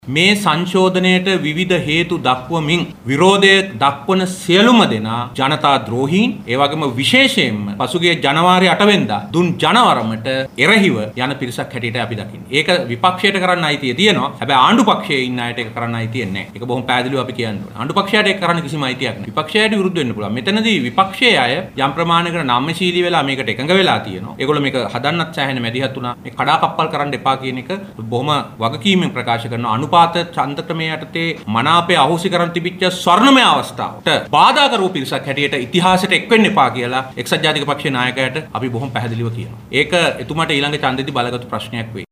මේ සංශෝධනයට විවිධ හේතු දක්වමින් විරෝධය දක්වන සියලුම දෙනා ජනතා ද්‍රෝහීන් ඒ වගේම විශේෂයෙන්ම පසුගිය ජනවාරි 8 වෙනිදා දුන් ජනවරමට එරෙහිව යන පිරිසක් හැටියට අපි දකින්නේ. ඒක විපක්ෂයට කරන්න අයිතිය තියෙනවා. හැබැයි ආණ්ඩු පක්ෂයේ ඉන්න අයට ඒක කරන්න අයිතිය නැහැ. ඒක බොහොම පැහැදිලිව අපි කියන්න ඕනේ. ආණ්ඩු පක්ෂයට ඒක කරන්න කිසිම අයිතියක් නැහැ. විපක්ෂයට විරුද්ධ වෙන්න පුළුවන්. මෙතනදී විපක්ෂයේ අය යම් ප්‍රමාණයකට නම්‍යශීලී වෙලා මේකට එකඟ වෙලා තියෙනවා. ඒගොල්ලෝ මේක හදන්නත් සෑහෙන මැදිහත් වුණා. මේ කඩාකප්පල් කරන්න එපා කියන එක බොහොම වගකීමෙන් ප්‍රකාශ කරනවා. පාත ඡන්දක්‍රමයේ යටතේ මනාපය අහෝසි කරන් තිබිච්ච ස්වර්ණමය අවස්ථාවට බාධා කරපු පිරිසක් හැටියට ඉතිහාසයට එක් වෙන්න එපා කියලා එක්සත් ජාතික පක්ෂයේ නායකයාට අපි බොහොම පැහැදිලිව කියනවා. ඒක එතුමාට ඊළඟ ඡන්දෙදි බලගත්තු ප්‍රශ්නයක් වෙයි.